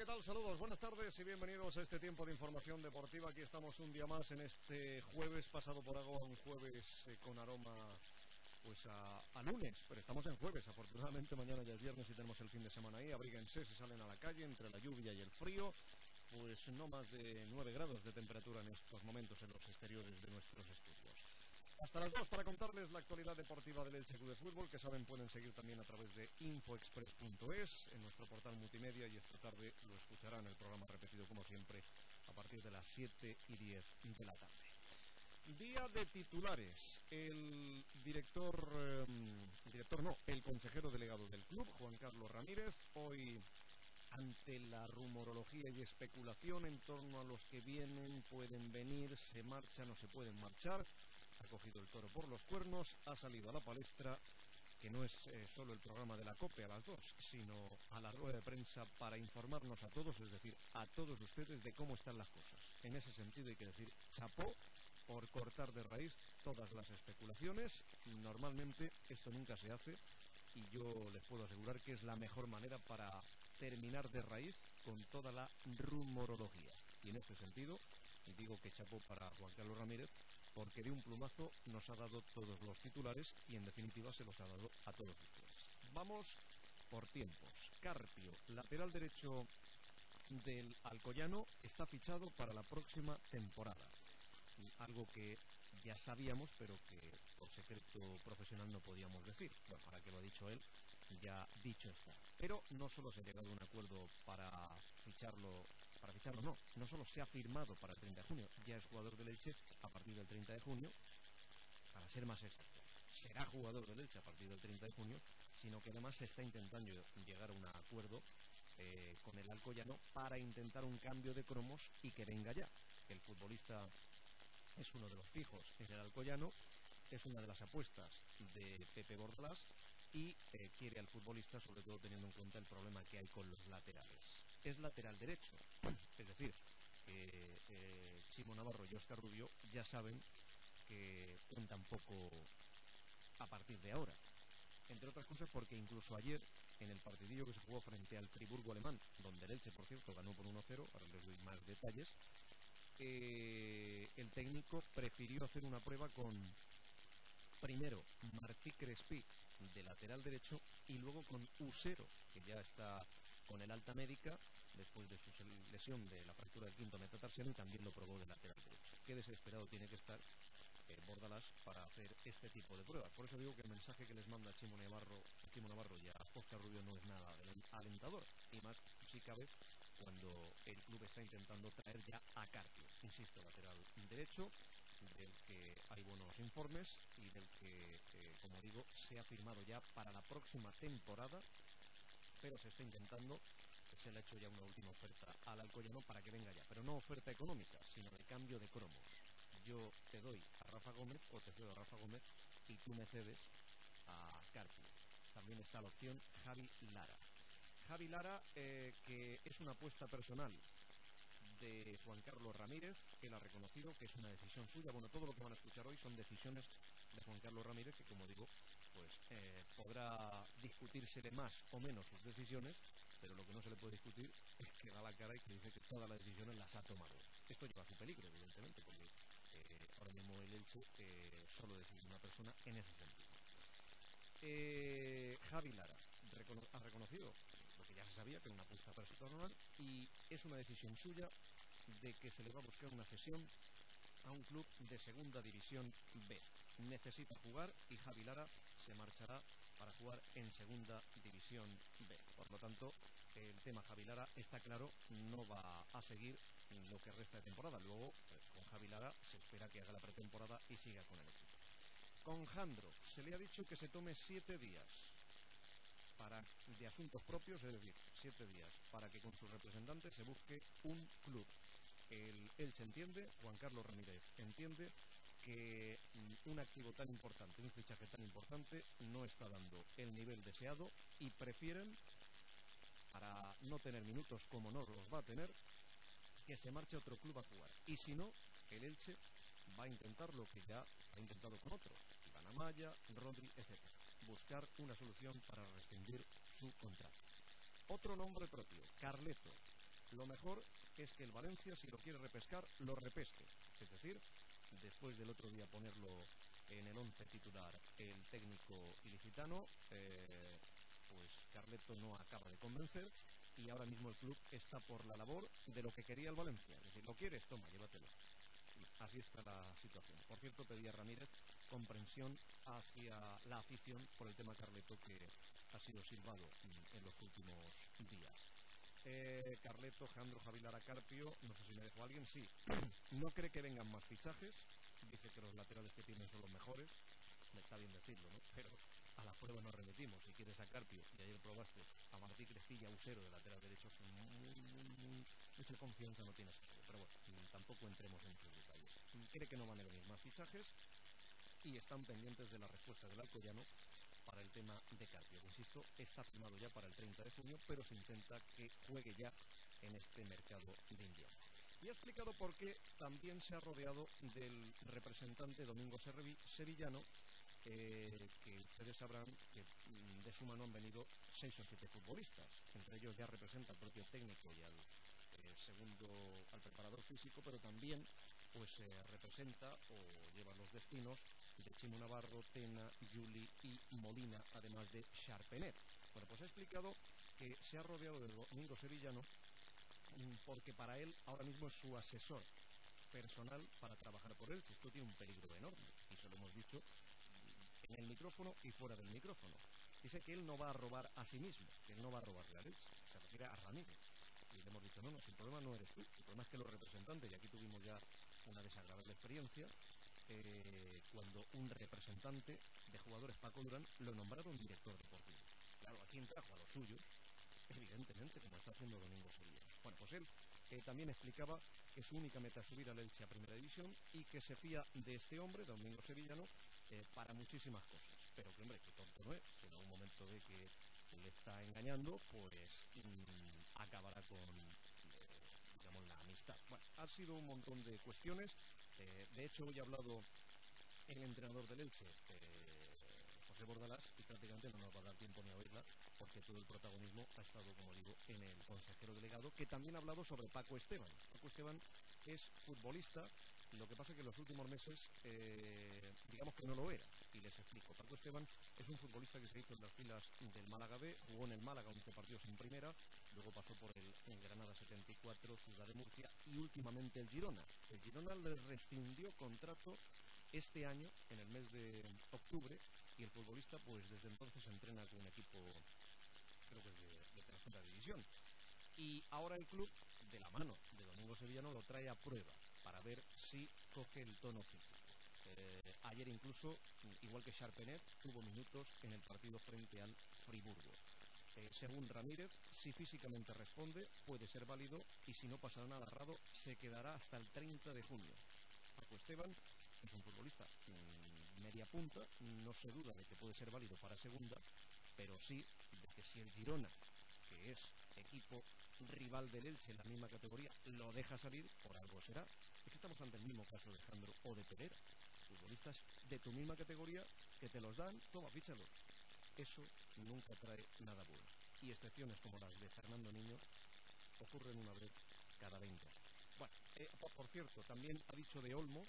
¿qué tal? Saludos, buenas tardes y bienvenidos a este tiempo de información deportiva. Aquí estamos un día más en este jueves, pasado por agua, un jueves con aroma pues a lunes, pero estamos en jueves. Afortunadamente mañana ya es viernes y tenemos el fin de semana ahí. Abríguense si salen a la calle entre la lluvia y el frío. Pues no más de 9 grados de temperatura en estos momentos en los exteriores de nuestros estudios. Hasta las 2 para contarles la actualidad deportiva del Elche Club de Fútbol, que saben pueden seguir también a través de infoexpress.es en nuestro portal multimedia, y esta tarde lo escucharán el programa repetido como siempre a partir de las 7:10 de la tarde. Día de titulares. El el consejero delegado del club, Juan Carlos Ramírez, hoy ante la rumorología y especulación en torno a los que vienen, pueden venir, se marchan o se pueden marchar, ha cogido el toro por los cuernos, ha salido a la palestra, que no es solo el programa de la COPE a las 2, sino a la rueda de prensa para informarnos a todos, es decir, a todos ustedes de cómo están las cosas. En ese sentido hay que decir chapó por cortar de raíz todas las especulaciones. Normalmente esto nunca se hace y yo les puedo asegurar que es la mejor manera para terminar de raíz con toda la rumorología. Y en este sentido digo que chapó para Juan Carlos Ramírez, porque de un plumazo nos ha dado todos los titulares y en definitiva se los ha dado a todos ustedes. Vamos por tiempos. Carpio, lateral derecho del Alcoyano, está fichado para la próxima temporada. Algo que ya sabíamos, pero que por secreto profesional no podíamos decir. Bueno, ahora que lo ha dicho él, ya dicho está. Pero no solo se ha llegado a un acuerdo para ficharlo, no solo se ha firmado para el 30 de junio, ya es jugador del Elche a partir del 30 de junio, para ser más exactos. Será jugador del Elche a partir del 30 de junio, sino que además se está intentando llegar a un acuerdo con el Alcoyano para intentar un cambio de cromos y que venga ya. El futbolista es uno de los fijos en el Alcoyano, es una de las apuestas de Pepe Bordalás y quiere al futbolista, sobre todo teniendo en cuenta el problema que hay con los laterales. Es lateral derecho, es decir, Chimo Navarro y Óscar Rubio ya saben que cuentan poco a partir de ahora. Entre otras cosas porque incluso ayer, en el partidillo que se jugó frente al Friburgo alemán, donde el Elche, por cierto, ganó por 1-0, ahora les doy más detalles, el técnico prefirió hacer una prueba con, primero, Martí Crespí, de lateral derecho, y luego con Usero, que ya está con el alta médica, después de su lesión de la fractura del quinto metatarsiano, y también lo probó de lateral derecho. Qué desesperado tiene que estar Bordalás para hacer este tipo de pruebas. Por eso digo que el mensaje que les manda Chimo Navarro y a Óscar Rubio no es nada alentador, y más si cabe cuando el club está intentando traer ya a Carpio, insisto, lateral derecho, del que hay buenos informes y del que, como digo, se ha firmado ya para la próxima temporada, pero se está intentando, se le ha hecho ya una última oferta al Alcoyano para que venga ya, pero no oferta económica, sino de cambio de cromos. Yo te doy a Rafa Gómez o te cedo a Rafa Gómez y tú me cedes a Carpio. También está la opción Javi Lara. Javi Lara, que es una apuesta personal de Juan Carlos Ramírez. Él ha reconocido que es una decisión suya. Bueno, todo lo que van a escuchar hoy son decisiones de Juan Carlos Ramírez, que como digo, pues podrá discutírsele más o menos sus decisiones, pero lo que no se le puede discutir es que da la cara y que dice que todas las decisiones las ha tomado. Esto lleva su peligro, evidentemente, porque ahora mismo el Elche solo decide una persona en ese sentido. Javi Lara ha reconocido lo que ya se sabía, que era una apuesta personal, y es una decisión suya de que se le va a buscar una cesión a un club de segunda división B. Necesita jugar y Javi Lara se marchará para jugar en segunda división B. Por lo tanto, el tema Javi Lara está claro, no va a seguir lo que resta de temporada. Luego, con Javi Lara se espera que haga la pretemporada y siga con el equipo. Con Jandro se le ha dicho que se tome 7 días de asuntos propios, es decir, 7 días para que con sus representantes se busque un club. El Elche entiende, Juan Carlos Ramírez entiende que un activo tan importante, un fichaje tan importante, no está dando el nivel deseado y prefieren, para no tener minutos como no los va a tener, que se marche a otro club a jugar. Y si no, el Elche va a intentar lo que ya ha intentado con otros, Iván Amaya, Rodri, etc. Buscar una solución para rescindir su contrato. Otro nombre propio, Carleto. Lo mejor es que el Valencia, si lo quiere repescar, lo repesque. Es decir, después del otro día ponerlo en el 11 titular el técnico ilicitano, pues Carleto no acaba de convencer y ahora mismo el club está por la labor de lo que quería el Valencia. Es decir, ¿lo quieres? Toma, llévatelo. Así está la situación. Por cierto, pedía Ramírez comprensión hacia la afición por el tema Carleto, que ha sido silbado en los últimos días. Carleto, Jandro, Javilar, Carpio, no sé si me dejó alguien, sí. No cree que vengan más fichajes, dice que los laterales que tienen son los mejores, me está bien decirlo, ¿no? Pero a la prueba nos remitimos. Si quieres a Carpio, y ayer probaste a Martí Crespilla, Usero de lateral derecho, mucha confianza no tienes. Pero bueno, tampoco entremos en esos detalles. Cree que no van a venir más fichajes y están pendientes de la respuesta del Alcoyano para el tema de Carpio, que insisto, está firmado ya para el 30 de junio, pero se intenta que juegue ya en este mercado de invierno. Y ha explicado por qué también se ha rodeado del representante Domingo Sevillano, que ustedes sabrán que de su mano han venido 6 o 7 futbolistas. Entre ellos ya representa al propio técnico y al preparador físico, pero también pues representa o lleva los destinos de Chimo Navarro, Tena, Juli y Molina, además de Charpenet. Bueno, pues ha explicado que se ha rodeado del Domingo Sevillano porque para él ahora mismo es su asesor personal para trabajar por él. Si esto tiene un peligro enorme, y se lo hemos dicho en el micrófono y fuera del micrófono. Dice que él no va a robar a sí mismo, que él no va a robarle a Elche, se refiere a Ramírez. Y le hemos dicho, no, si el problema no eres tú, el problema es que los representantes, y aquí tuvimos ya una desagradable experiencia, cuando un representante de jugadores, Paco Durán, lo nombraron director deportivo. Claro, ¿a quién trajo? A los suyos, evidentemente, como está haciendo Domingo Sevillano. Bueno, pues él también explicaba que su única meta es subir al Elche a Primera División y que se fía de este hombre, Domingo Sevillano, para muchísimas cosas. Pero que, hombre, que tonto no es, que en algún momento ve que le está engañando, pues acabará con, digamos, la amistad. Bueno, ha sido un montón de cuestiones. De hecho, hoy ha hablado el entrenador del Elche, José Bordalás, y prácticamente no nos va a dar tiempo ni a oírla, porque todo el protagonismo ha estado, como digo, en el consejero delegado, que también ha hablado sobre Paco Esteban. Paco Esteban es futbolista, lo que pasa es que en los últimos meses, digamos que no lo era, y les explico. Paco Esteban es un futbolista que se hizo en las filas del Málaga B, jugó en el Málaga 11 partidos en primera, luego pasó por el Granada 74, Ciudad de Murcia y últimamente el Girona. El Girona le rescindió contrato este año, en el mes de octubre, y el futbolista pues desde entonces entrena con un equipo, creo que es de tercera división. Y ahora el club, de la mano de Domingo Sevillano, lo trae a prueba para ver si coge el tono físico. Ayer incluso, igual que Charpenet, tuvo minutos en el partido frente al Friburgo. Según Ramírez, si físicamente responde, puede ser válido, y si no pasa nada raro, se quedará hasta el 30 de junio. Paco Esteban es un futbolista media punta, no se duda de que puede ser válido para segunda, pero sí de que si el Girona, que es equipo rival del Elche en la misma categoría, lo deja salir, por algo será. Es que estamos ante el mismo caso de Jandro o de Pereira, futbolistas de tu misma categoría que te los dan, toma, fíchalos. Eso nunca trae nada bueno, y excepciones como las de Fernando Niño ocurren una vez cada 20 años. Bueno, por cierto, también ha dicho de Olmo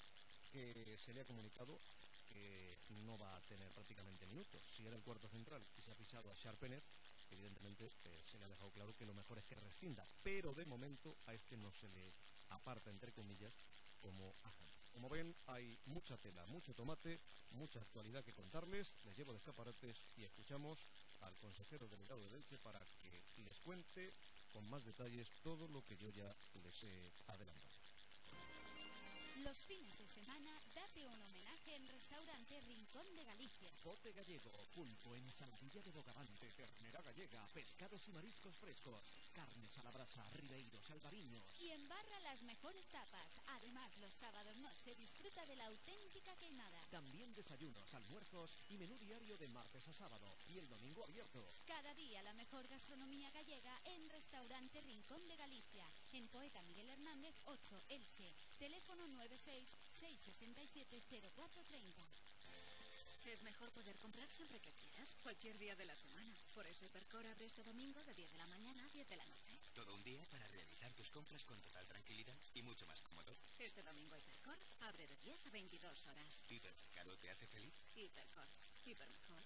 que se le ha comunicado que no va a tener prácticamente minutos. Si era el cuarto central y se ha fichado a Charpenet, evidentemente se le ha dejado claro que lo mejor es que rescinda, pero de momento a este no se le aparta, entre comillas, como a Jandro. Como ven, hay mucha tela, mucho tomate, mucha actualidad que contarles. Les llevo de escaparates y escuchamos al consejero delegado de Elche para que les cuente con más detalles todo lo que yo ya les he adelantado. Los fines de semana, date un homenaje en Restaurante Rincón de Galicia. Bote gallego, pulpo en salvilla de bogavante, ternera gallega, pescados y mariscos frescos, carnes a la brasa, ribeiros, albariños. Y en barra las mejores tapas. Además, los sábados noche disfruta de la auténtica queimada. También desayunos, almuerzos y menú diario de martes a sábado. Y el domingo abierto. Cada día la mejor gastronomía gallega en Restaurante Rincón de Galicia. En Poeta Miguel Hernández 8, Elche. Teléfono 96-667-0430. Es mejor poder comprar siempre que quieras, cualquier día de la semana. Por eso Hipercor abre este domingo de 10 de la mañana a 10 de la noche. Todo un día para realizar tus compras con total tranquilidad y mucho más cómodo. Este domingo Hipercor abre de 10 a 22 horas. ¿Hipermercado te hace feliz? Hipercor. Hiper mejor.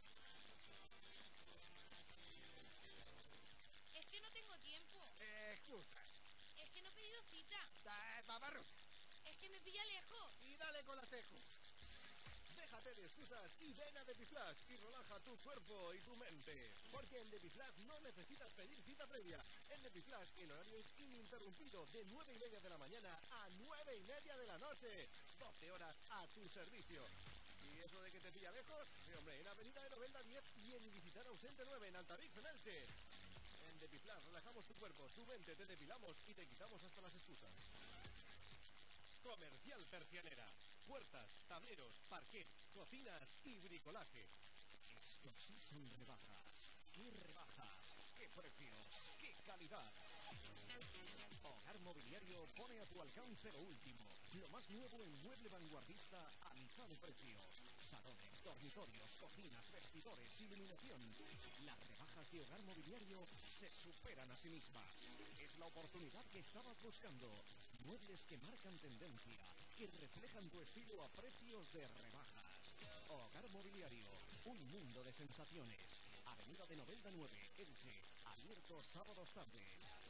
Es que no tengo tiempo. Excusas. Es que no he pedido cita. Babarrucha. Es que me pilla lejos. Y dale con las excusas. Déjate de excusas y ven a Depiflash y relaja tu cuerpo y tu mente. Porque en Depiflash no necesitas pedir cita previa. En Depiflash el horario es ininterrumpido de 9:30 de la mañana a 9:30 de la noche. 12 horas a tu servicio. ¿Y eso de que te pilla lejos? Sí, hombre, en Avenida de Novelda 10 y en Ilicitana Ausente 9 en Altavix, en Elche. En Depiflash relajamos tu cuerpo, tu mente, te depilamos y te quitamos hasta las excusas. Comercial Persianera. Puertas, tableros, parquet, cocinas y bricolaje. Estos sí son rebajas. ¡Qué rebajas! ¡Qué precios! ¡Qué calidad! Hogar Mobiliario pone a tu alcance lo último. Lo más nuevo en mueble vanguardista a mitad de precio. Salones, dormitorios, cocinas, vestidores, iluminación. Las rebajas de Hogar Mobiliario se superan a sí mismas. Es la oportunidad que estabas buscando. Muebles que marcan tendencia, que reflejan tu estilo a precios de rebajas. Hogar Mobiliario, un mundo de sensaciones. Avenida de Novelda 9, Elche, abierto sábados tarde.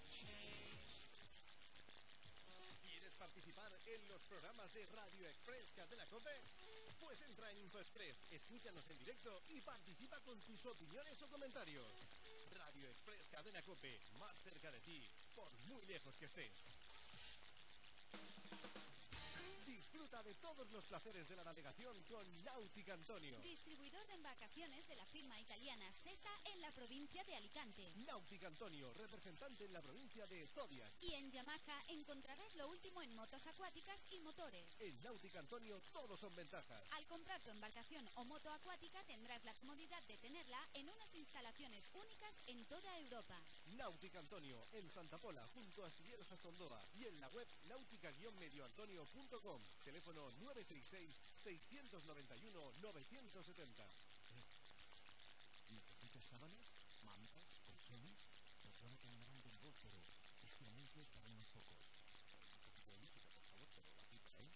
¿Quieres participar en los programas de Radio Express Cadena COPE? Pues entra en InfoExpress, escúchanos en directo y participa con tus opiniones o comentarios. Radio Express Cadena COPE, más cerca de ti, por muy lejos que estés. Disfruta de todos los placeres de la navegación con Náutica Antonio. Distribuidor de embarcaciones de la firma italiana SESA en la provincia de Alicante. Náutica Antonio, representante en la provincia de Zodiac. Y en Yamaha encontrarás lo último en motos acuáticas y motores. En Náutica Antonio todos son ventajas. Al comprar tu embarcación o moto acuática tendrás la comodidad de tenerla en unas instalaciones únicas en toda Europa. Náutica Antonio, en Santa Pola, junto a Astilleros Astondoa. Y en la web náutica-medioantonio.com. Teléfono 966-691-970. ¿Necesitas sábanas, mantas, colchones? Perdona que me levante la voz, pero este anuncio es para unos pocos. Un poquito de música, por favor, pero bajita, ¿eh?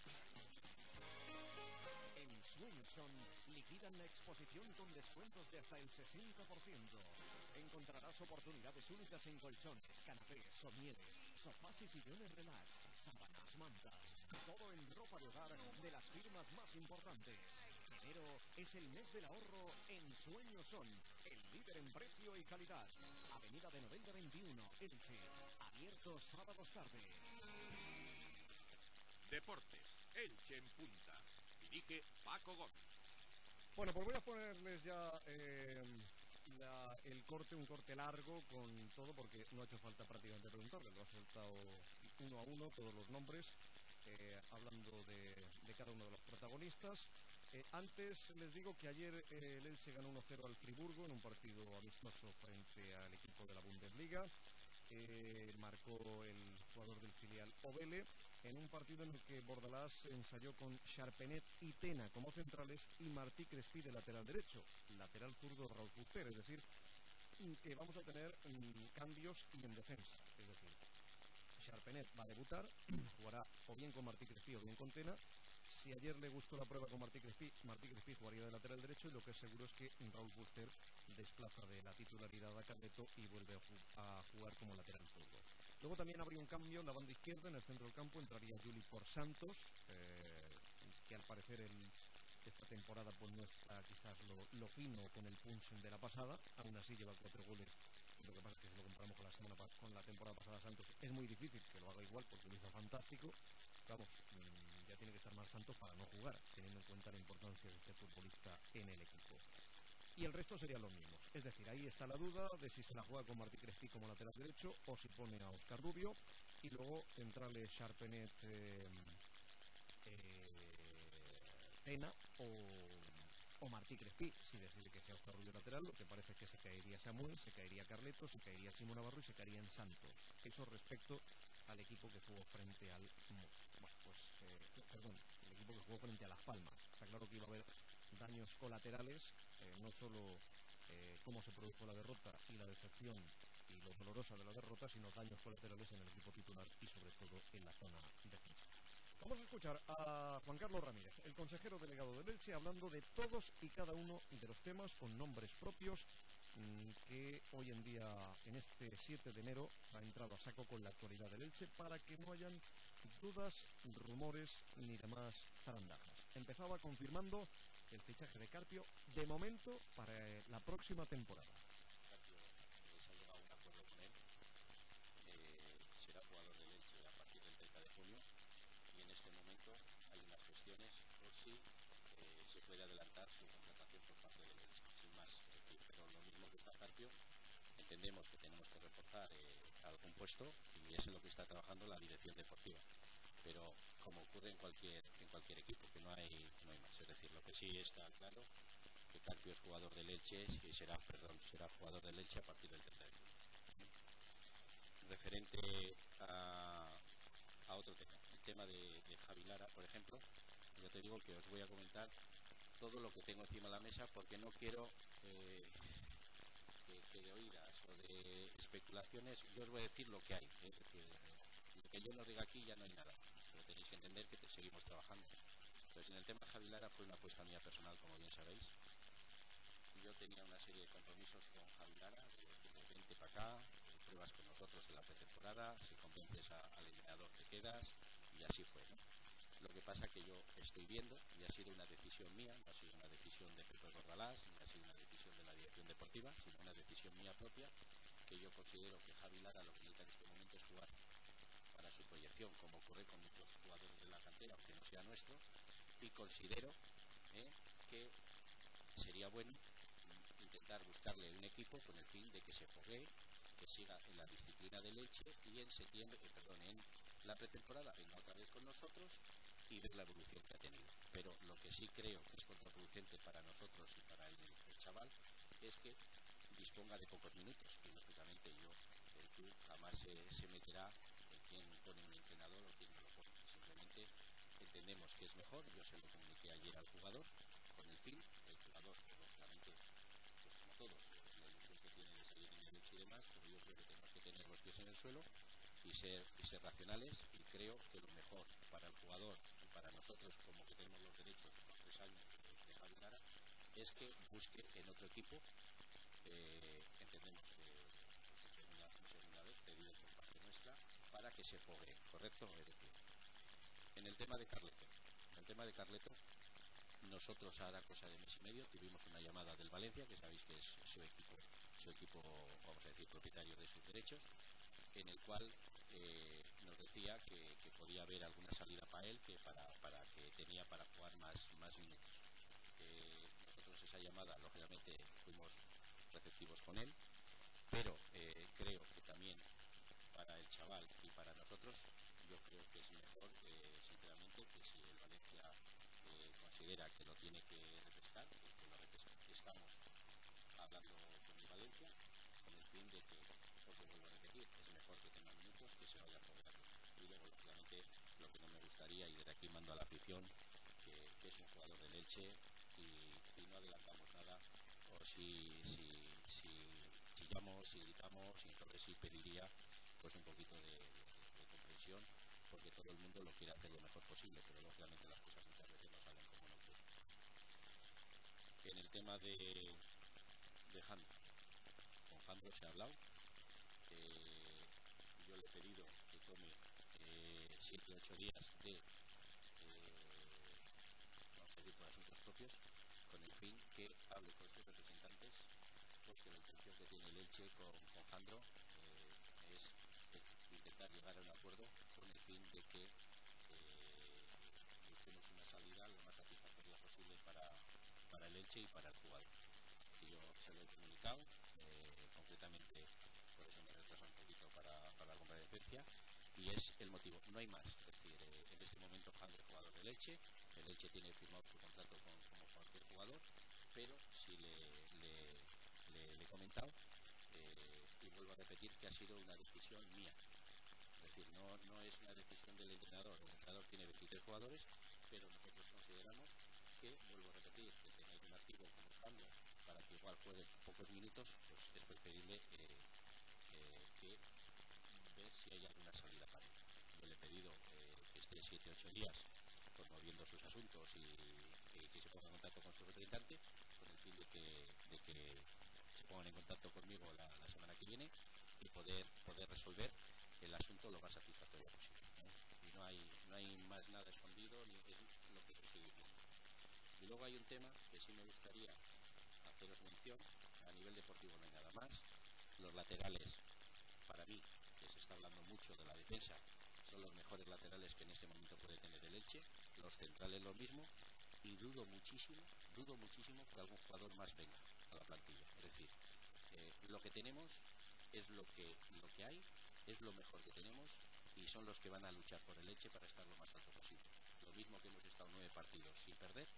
En Swenson liquidan la exposición con descuentos de hasta el 60%. Encontrarás oportunidades únicas en colchones, canapés, somieres, sofás y sillones relax, sábanas, mantas, todo en ropa de hogar de las firmas más importantes. Enero es el mes del ahorro en Sueños Son, el líder en precio y calidad. Avenida de Novelda 21, Elche, abierto sábados tarde. Deportes, Elche en punta. Dirige Paco Gómez. Bueno, pues voy a ponerles ya el corte, un corte largo con todo, porque no ha hecho falta prácticamente preguntarle, lo ha soltado uno a uno todos los nombres, hablando de cada uno de los protagonistas. Antes les digo que ayer el Elche ganó 1-0 al Friburgo en un partido amistoso frente al equipo de la Bundesliga. Marcó el jugador del filial Ovele en un partido en el que Bordalás ensayó con Charpenet y Tena como centrales y Martí Crespí de lateral derecho, lateral zurdo Raúl Fuster, es decir, que vamos a tener cambios y en defensa, es decir, Charpenet va a debutar, jugará o bien con Martí Crespí o bien con Tena. Si ayer le gustó la prueba con Martí Crespí jugaría de lateral derecho, y lo que es seguro es que Raúl Fuster desplaza de la titularidad a Carleto y vuelve a jugar como lateral zurdo. Luego también habría un cambio en la banda izquierda, en el centro del campo entraría Juli por Santos, que al parecer esta temporada pues no está quizás lo fino con el punch de la pasada, aún así lleva 4 goles. Lo que pasa es que si lo comparamos con la temporada pasada Santos, es muy difícil que lo haga igual porque lo hizo fantástico. Vamos, ya tiene que estar más Santos para no jugar, teniendo en cuenta la importancia de este futbolista en el equipo. Y el resto serían los mismos. Es decir, ahí está la duda de si se la juega con Martí Crespí como lateral derecho o si pone a Óscar Rubio. Y luego centrales Charpenet, Tena o Martí Crespí. Si decide que sea Óscar Rubio lateral, lo que parece es que se caería Samuel, se caería Carleto, se caería Chimo Navarro y se caería en Santos. Eso respecto al equipo que jugó frente al... el equipo que jugó frente a Las Palmas. Está claro que iba a haber daños colaterales, no solo cómo se produjo la derrota y la decepción y lo dolorosa de la derrota, sino daños colaterales en el equipo titular y sobre todo en la zona defensiva. Vamos a escuchar a Juan Carlos Ramírez, el consejero delegado del Elche, hablando de todos y cada uno de los temas con nombres propios que hoy en día, en este 7 de enero, ha entrado a saco con la actualidad del Elche para que no hayan dudas, rumores ni demás zarandajas. Empezaba confirmando el fichaje de Carpio, de momento, para la próxima temporada. Carpio, se ha llegado a un acuerdo con él, será jugador del Elche a partir del 30 de junio y en este momento hay unas gestiones por si se puede adelantar su contratación por parte del Elche, sin más. Pero lo mismo que está Carpio, entendemos que tenemos que reforzar algún puesto y es en lo que está trabajando la dirección deportiva. Pero como ocurre en cualquier equipo, que no hay más. Es decir, lo que sí está claro, que Carpio es jugador del Elche y será jugador del Elche a partir del 30 de junio. Referente a otro tema, el tema de Javi Lara, por ejemplo, yo te digo que os voy a comentar todo lo que tengo encima de la mesa porque no quiero que de oídas o de especulaciones, yo os voy a decir lo que hay. Es decir, lo que yo no diga aquí ya no hay nada, pero tenéis que entender que seguimos trabajando. Entonces, en el tema de Javi Lara fue una apuesta mía personal, como bien sabéis. Yo tenía una serie de compromisos con Javi Lara, de vente para acá, pruebas con nosotros en la pretemporada, si convences al entrenador te quedas, y así fue, ¿no? Lo que pasa que yo estoy viendo, y ha sido una decisión mía, no ha sido una decisión de Pepe Bordalás, ni ha sido una decisión de la dirección deportiva, sino una decisión mía propia, que yo considero que Javi Lara lo que necesita en este momento es jugar para su proyección, como ocurre con muchos jugadores de la cantera, aunque no sea nuestro, y considero que sería bueno intentar buscarle un equipo con el fin de que se foguee, que siga en la disciplina de Elche y en en la pretemporada venga otra vez con nosotros y ver la evolución que ha tenido. Pero lo que sí creo que es contraproducente para nosotros y para el chaval es que disponga de pocos minutos y lógicamente el club jamás se meterá en quién pone un entrenador o quién no lo pone. Simplemente entendemos que es mejor, yo se lo comuniqué ayer al jugador, con el fin, el jugador, lógicamente, pues como todos, la ilusión que tiene de salir en el Elche y demás, pero yo creo que tenemos que tener los pies en el suelo y ser racionales, y creo que lo mejor para el jugador y para nosotros, como que tenemos los derechos por 3 años de Javi Lara, es que busque en otro equipo. Entendemos que pues, segunda vez pedido por parte nuestra para que se fogue, ¿correcto? Es decir, en el tema de Carleto, nosotros hará cosa de mes y medio tuvimos una llamada del Valencia, que sabéis que es su equipo, vamos a decir, propietario de sus derechos, en el cual nos decía que podía haber alguna salida para él, que tenía para jugar más minutos. Nosotros esa llamada, lógicamente, fuimos receptivos con él, pero creo que también para el chaval y para nosotros, yo creo que es mejor, sinceramente, que si el Valencia considera que lo tiene que repescar, que lo repesque. Estamos hablando con el Valencia con el fin de que, porque vuelvo a repetir, es mejor que tenga minutos que se vaya fogueando. Y luego, lógicamente, lo que no me gustaría, y desde aquí mando a la afición, que es un jugador del Elche y no adelantamos nada, o si chillamos, si gritamos, y entonces sí pediría pues un poquito de comprensión, porque todo el mundo lo quiere hacer lo mejor posible, pero lógicamente las cosas muchas veces no salen como uno quiere. En el tema de Jandro, con Jandro se ha hablado, yo le he pedido que tome 7 o 8 días de vamos a decir por asuntos propios, con el fin que hable con sus representantes, porque la intención que tiene el Elche con Jandro es intentar llegar a un acuerdo con el fin de que busquemos una salida lo más satisfactoria posible para el Elche y para el jugador. Y yo se lo he comunicado, concretamente por eso me retrasa un poquito para la comparecencia, y es el motivo, no hay más. Es decir, en este momento Jandro es jugador del Elche, el Elche tiene firmado su contrato como cualquier jugador, pero sí le he comentado, y vuelvo a repetir que ha sido una decisión mía. Es decir, no es una decisión del entrenador. El entrenador tiene 23 jugadores, pero nosotros consideramos que, vuelvo a repetir, que tener un activo como Jandro para que igual juegue pocos minutos, pues es preferible que ver si hay alguna salida para él. Yo le he pedido que esté 7-8 días moviendo sus asuntos y que se ponga en contacto con su representante con el fin de que se pongan en contacto conmigo la semana que viene y poder resolver el asunto lo más satisfactorio posible, ¿eh? Y no hay más nada escondido, ni es lo que estoy diciendo. Y luego hay un tema que sí me gustaría haceros mención. A nivel deportivo no hay nada más. Los laterales, para mí, que se está hablando mucho de la defensa, son los mejores laterales que en este momento puede tener el Elche. Los centrales lo mismo, y dudo muchísimo que algún jugador más venga a la plantilla. Es decir, lo que tenemos es lo que hay, es lo mejor que tenemos, y son los que van a luchar por el Elche para estar lo más alto posible. Lo mismo que hemos estado 9 partidos sin perder,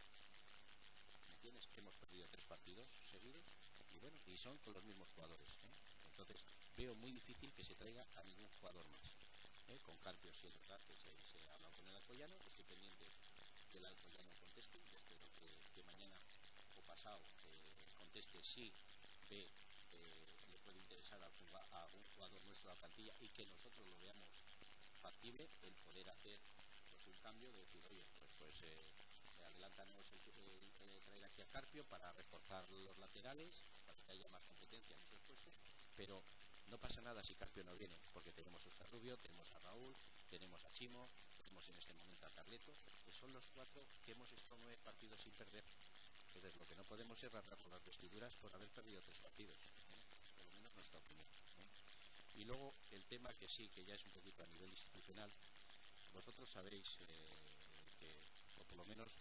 ¿me entiendes? Que hemos perdido 3 partidos seguidos, y bueno, y son con los mismos jugadores, ¿eh? Entonces veo muy difícil que se traiga a ningún jugador más. Con Carpio sí es verdad que se ha hablado con el Alcoyano. Estoy pendiente que el Alcoyano conteste. Yo espero que mañana o pasado conteste si ve le puede interesar a un jugador nuestro a la plantilla y que nosotros lo veamos factible el poder hacer pues un cambio, de decir, oye, pues adelántanos traer aquí a Carpio para reforzar los laterales, para que haya más competencia en esos puestos, pero no pasa nada si Carpio no viene, porque tenemos a Oscar Rubio, tenemos a Raúl, tenemos a Chimo, tenemos en este momento a Carleto, que son los 4 que hemos estado 9 partidos sin perder. Entonces lo que no podemos es rasgar por las vestiduras por haber perdido 3 partidos, por lo menos nuestra opinión, ¿eh? Y luego el tema que sí, que ya es un poquito a nivel institucional. Vosotros sabéis que, o por lo menos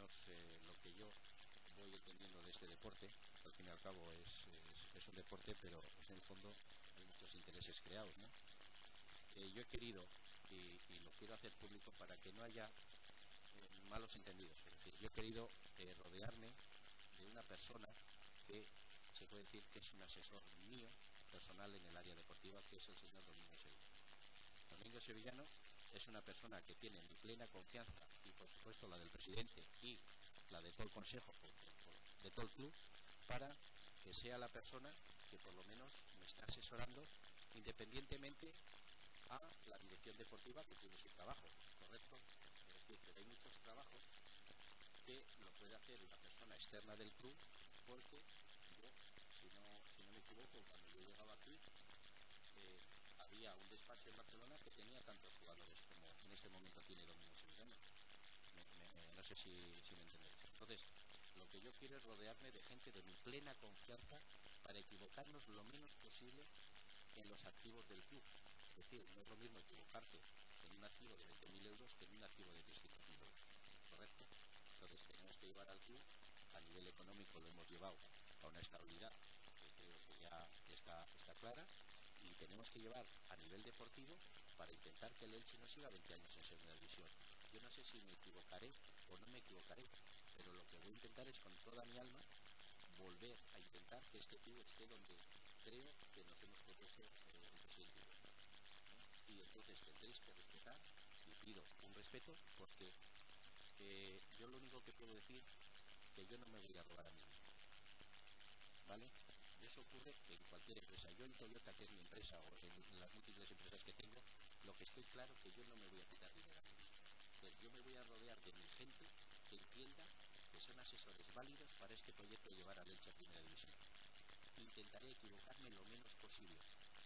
lo que yo voy entendiendo de este deporte, al fin y al cabo es un deporte, pero en el fondo hay muchos intereses creados, ¿no? Yo he querido, y lo quiero hacer público para que no haya malos entendidos. Es decir, yo he querido rodearme de una persona que se puede decir que es un asesor mío personal en el área deportiva, que es el señor Domingo Sevillano. Domingo Sevillano es una persona que tiene mi plena confianza, y por supuesto la del presidente y la de todo el consejo, de todo el club, para que sea la persona que por lo menos me está asesorando independientemente a la dirección deportiva, que tiene su trabajo, ¿correcto? Es decir, que hay muchos trabajos que lo puede hacer una persona externa del club, porque yo, si no me equivoco, cuando yo llegaba aquí, había un despacho en Barcelona que tenía tantos jugadores como en este momento tiene Domingo Sevillano. No sé si me entendéis. Entonces, lo que yo quiero es rodearme de gente de mi plena confianza para equivocarnos lo menos posible en los activos del club. Es decir, no es lo mismo equivocarte en un activo de 20.000 euros que en un activo de 300.000 euros, ¿correcto? Entonces tenemos que llevar al club, a nivel económico lo hemos llevado a una estabilidad que creo que ya está clara, y tenemos que llevar a nivel deportivo para intentar que el Elche no siga 20 años en segunda división. Yo no sé si me equivocaré o no me equivocaré, pero lo que voy a intentar es con toda mi alma volver a intentar que este club esté donde creo que nos hemos propuesto el presidente, ¿eh? Y entonces tendréis que respetar, y pido un respeto, porque yo lo único que puedo decir que yo no me voy a robar a mí mismo, ¿vale? Y eso ocurre en cualquier empresa. Yo en Toyota, que es mi empresa, o en las múltiples empresas que tengo, lo que estoy claro que yo no me voy a quitar dinero a mí mismo. Entonces yo me voy a rodear de mi gente que entienda que son asesores válidos para este proyecto de llevar al Elche a primera división. Intentaré equivocarme lo menos posible,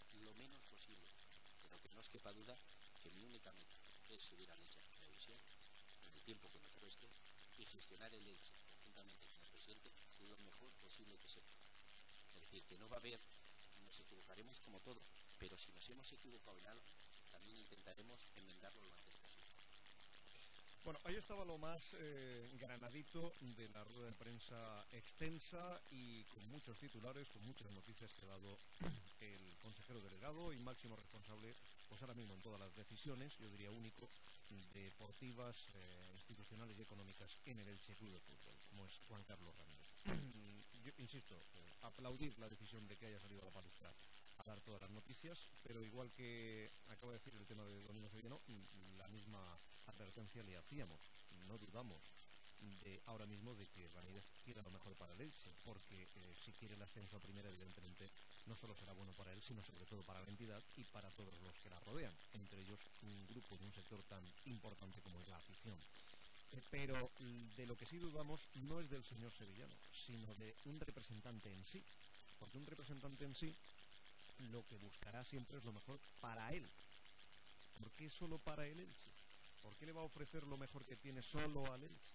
pero que no os quepa duda que mi única meta es subir al Elche a primera división en el tiempo que nos cueste, y gestionar el Elche conjuntamente con el presidente lo mejor posible que se pueda. Es decir, que no va a haber, nos equivocaremos como todo, pero si nos hemos equivocado en algo, también intentaremos enmendarlo lo antes posible. Bueno, ahí estaba lo más granadito de la rueda de prensa extensa y con muchos titulares, con muchas noticias que ha dado el consejero delegado y máximo responsable, pues ahora mismo en todas las decisiones, yo diría único, deportivas, institucionales y económicas en el Elche Club de Fútbol, como es Juan Carlos Ramírez. Yo insisto, aplaudir la decisión de que haya salido a la palestra a dar todas las noticias, pero igual que acabo de decir el tema de Domingo Sevillano, la misma advertencia le hacíamos. No dudamos ahora mismo de que Ramírez quiera lo mejor para el Elche, porque si quiere el ascenso a primera, evidentemente no solo será bueno para él, sino sobre todo para la entidad y para todos los que la rodean, entre ellos un grupo y un sector tan importante como es la afición. Pero de lo que sí dudamos no es del señor sevillano, sino de un representante en sí, porque un representante en sí lo que buscará siempre es lo mejor para él. ¿Por qué solo para el Elche? ¿Por qué le va a ofrecer lo mejor que tiene solo al Elche?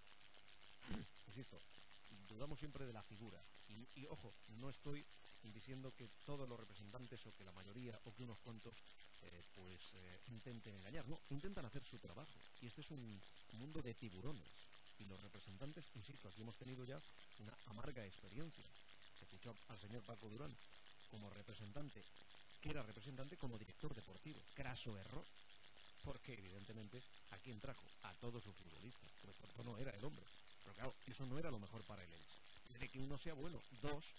Insisto, dudamos siempre de la figura. Y ojo, no estoy diciendo que todos los representantes o que la mayoría o que unos cuantos intenten engañar. No, intentan hacer su trabajo. Y este es un mundo de tiburones. Y los representantes, insisto, aquí hemos tenido ya una amarga experiencia. Se fichó al señor Paco Durán como representante, que era representante como director deportivo. Craso error. Porque evidentemente, ¿a quién trajo? A todos sus futbolistas. Por tanto, no era el hombre. Pero claro, eso no era lo mejor para el Elche. De que uno sea bueno. Dos,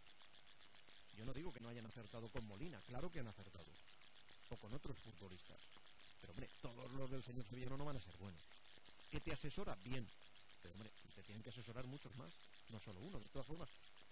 yo no digo que no hayan acertado con Molina, claro que han acertado. O con otros futbolistas. Pero hombre, todos los del señor sevillano no van a ser buenos. ¿Que te asesora? Bien. Pero hombre, te tienen que asesorar muchos más. No solo uno. De todas formas,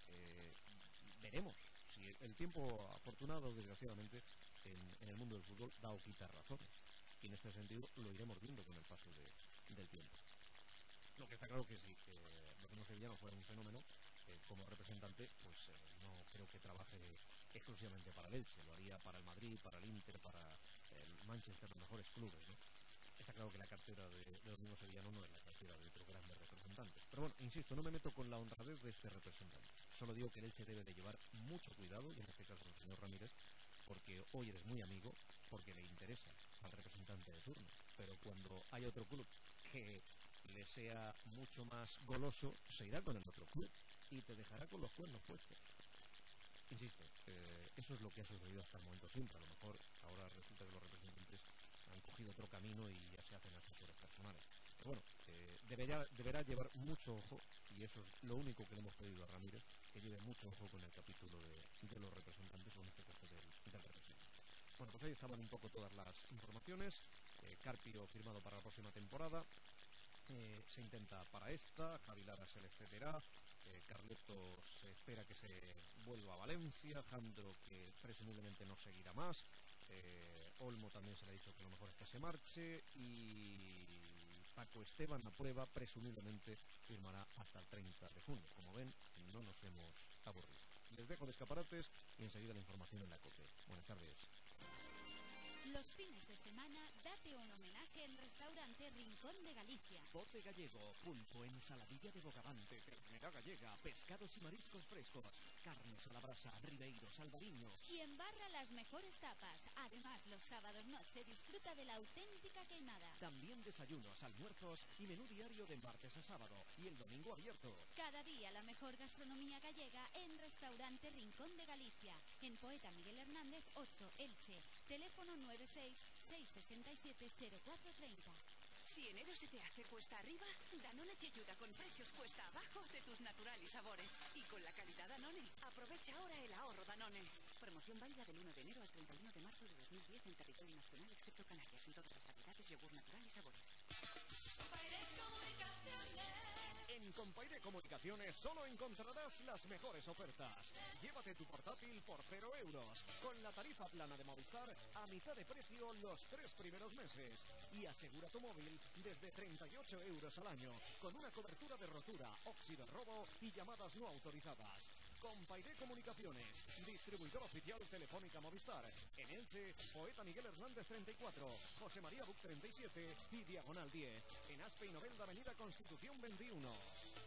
veremos. Si el tiempo afortunado, desgraciadamente, en el mundo del fútbol da o quita razones. Y en este sentido lo iremos viendo con el paso del tiempo. Lo que está claro que sí, que los señor sevillano fuera un fenómeno, como representante, pues no creo que trabaje exclusivamente para el Elche, lo haría para el Madrid, para el Inter, para el Manchester, los mejores clubes, ¿no? Está claro que la cartera de los mismos sevillanos no es la cartera de otros grandes representantes. Pero bueno, insisto, no me meto con la honradez de este representante. Solo digo que el Elche debe de llevar mucho cuidado, y en este caso el señor Ramírez, porque hoy eres muy amigo, porque le interesa al representante de turno. Pero cuando hay otro club que le sea mucho más goloso, se irá con el otro club y te dejará con los cuernos puestos. Insisto, eso es lo que ha sucedido hasta el momento siempre. A lo mejor ahora resulta que los representantes han cogido otro camino y ya se hacen asesores personales. Pero bueno, deberá llevar mucho ojo, y eso es lo único que le hemos pedido a Ramírez, que lleve mucho ojo con el capítulo de los representantes, o en este caso del representante. Bueno, pues ahí estaban un poco todas las informaciones. Carpio firmado para la próxima temporada. Se intenta para esta, Javi Lara se le cederá, Carleto se espera que se vuelva a Valencia, Jandro que presumiblemente no seguirá más, Olmo también se le ha dicho que lo mejor es que se marche, y Paco Esteban, la prueba, presumiblemente firmará hasta el 30 de junio. Como ven, no nos hemos aburrido. Les dejo de escaparates y enseguida la información en la COPE. Buenas tardes. Los fines de semana, date un homenaje en Restaurante Rincón de Galicia. Bote gallego, pulpo, ensaladilla de bogavante, ternera gallega, pescados y mariscos frescos, carnes a la brasa, ribeiros, albariños. Y embarra las mejores tapas. Además, los sábados noche disfruta de la auténtica queimada. También desayunos, almuerzos y menú diario de martes a sábado, y el domingo abierto. Cada día la mejor gastronomía gallega en Restaurante Rincón de Galicia. En Poeta Miguel Hernández 8, Elche. Teléfono 96-667-0430. Si enero se te hace cuesta arriba, Danone te ayuda con precios cuesta abajo de tus Natural y sabores. Y con la calidad Danone, aprovecha ahora el ahorro Danone. Promoción válida del 1 de enero al 31 de marzo de 2010 en territorio nacional, excepto Canarias, en todas las variedades, yogur natural y sabores. En Compaire Comunicaciones solo encontrarás las mejores ofertas. Llévate tu portátil por 0 euros, con la tarifa plana de Movistar a mitad de precio los 3 primeros meses. Y asegura tu móvil desde 38 euros al año, con una cobertura de rotura, óxido, robo y llamadas no autorizadas. Compaire Comunicaciones, distribuidor oficial Telefónica Movistar. En Elche, Poeta Miguel Hernández 34, José María Buc 37 y Diagonal 10. En Aspe y Novelda, Avenida Constitución 21.